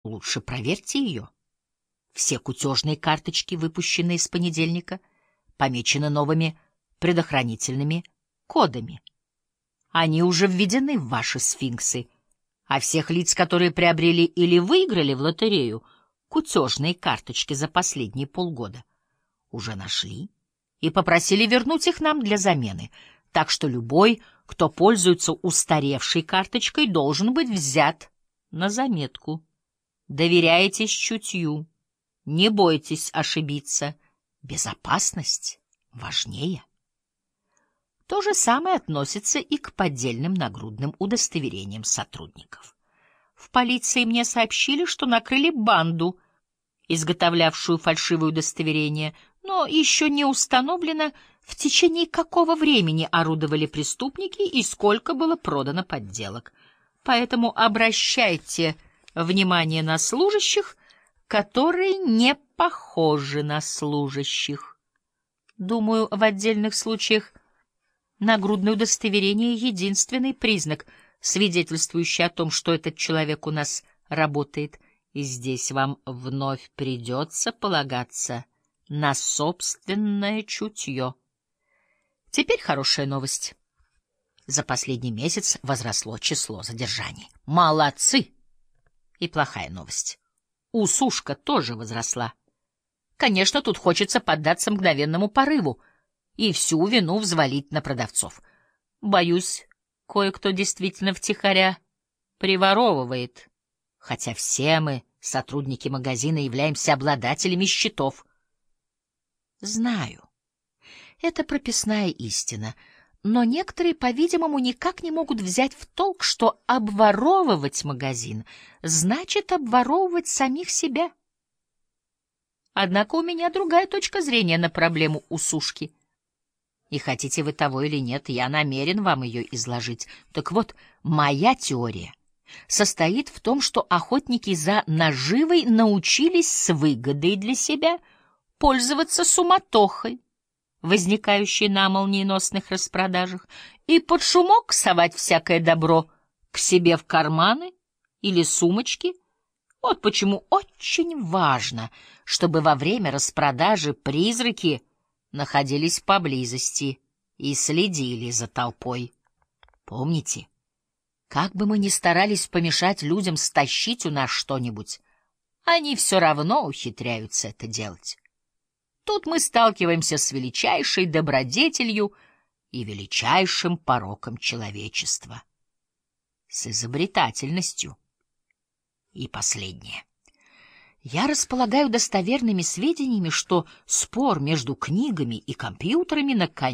Лучше проверьте ее. Все кутежные карточки, выпущенные с понедельника, помечены новыми предохранительными кодами. Они уже введены в ваши сфинксы, а всех лиц, которые приобрели или выиграли в лотерею кутежные карточки за последние полгода, уже нашли и попросили вернуть их нам для замены. Так что любой, кто пользуется устаревшей карточкой, должен быть взят на заметку. Доверяйтесь чутью, не бойтесь ошибиться. Безопасность важнее. То же самое относится и к поддельным нагрудным удостоверениям сотрудников. В полиции мне сообщили, что накрыли банду, изготовлявшую фальшивые удостоверения, но еще не установлено, в течение какого времени орудовали преступники и сколько было продано подделок. Поэтому обращайте внимание на служащих, которые не похожи на служащих. Думаю, в отдельных случаях нагрудное удостоверение — единственный признак, свидетельствующий о том, что этот человек у нас работает, и здесь вам вновь придется полагаться на собственное чутье. Теперь хорошая новость. За последний месяц возросло число задержаний. Молодцы! И плохая новость. Усушка тоже возросла. Конечно, тут хочется поддаться мгновенному порыву и всю вину взвалить на продавцов. Боюсь, кое-кто действительно втихаря приворовывает, хотя все мы, сотрудники магазина, являемся обладателями счетов. Знаю, это прописная истина, но некоторые, по-видимому, никак не могут взять в толк, что обворовывать магазин значит обворовывать самих себя. Однако у меня другая точка зрения на проблему усушки. И хотите вы того или нет, я намерен вам ее изложить. Так вот, моя теория состоит в том, что охотники за наживой научились с выгодой для себя пользоваться суматохой, возникающей на молниеносных распродажах, и под шумок совать всякое добро к себе в карманы или сумочки. Вот почему очень важно, чтобы во время распродажи призраки находились поблизости и следили за толпой. Помните, как бы мы ни старались помешать людям стащить у нас что-нибудь, они все равно ухитряются это делать. Тут мы сталкиваемся с величайшей добродетелью и величайшим пороком человечества — с изобретательностью. И последнее. Я располагаю достоверными сведениями, что спор между книгами и компьютерами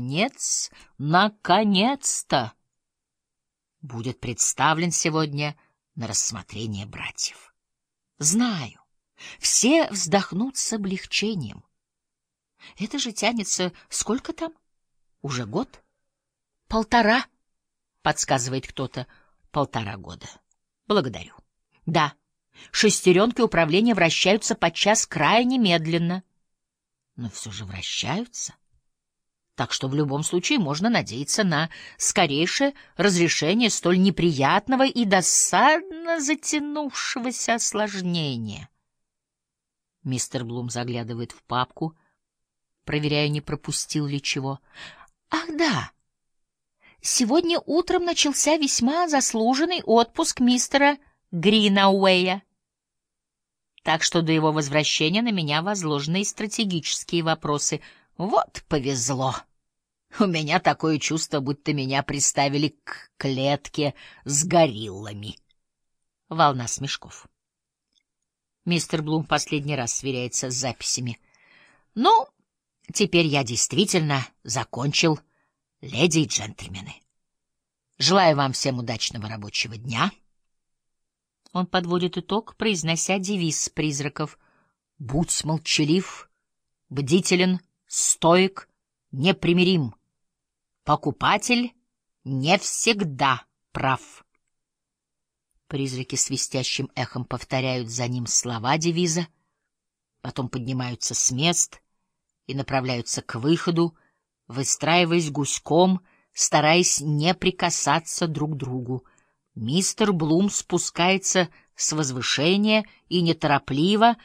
наконец-то будет представлен сегодня на рассмотрение братьев. Знаю, все вздохнут с облегчением. Это же тянется сколько там? Уже год? 1,5, подсказывает кто-то. 1,5 года. Благодарю. Да, шестеренки управления вращаются подчас крайне медленно. Но все же вращаются. Так что в любом случае можно надеяться на скорейшее разрешение столь неприятного и досадно затянувшегося осложнения. Мистер Блум заглядывает в папку, проверяя, не пропустил ли чего. Ах, да! Сегодня утром начался весьма заслуженный отпуск мистера Гринауэя. Так что до его возвращения на меня возложены и стратегические вопросы. Вот повезло. У меня такое чувство, будто меня приставили к клетке с гориллами. Волна смешков. Мистер Блум последний раз сверяется с записями. Ну, теперь я действительно закончил, леди и джентльмены. Желаю вам всем удачного рабочего дня. Он подводит итог, произнося девиз призраков: «Будь молчалив, бдителен, стоек, непримирим. Покупатель не всегда прав». Призраки свистящим эхом повторяют за ним слова девиза, потом поднимаются с мест и направляются к выходу, выстраиваясь гуськом, стараясь не прикасаться друг к другу. Мистер Блум спускается с возвышения и неторопливо,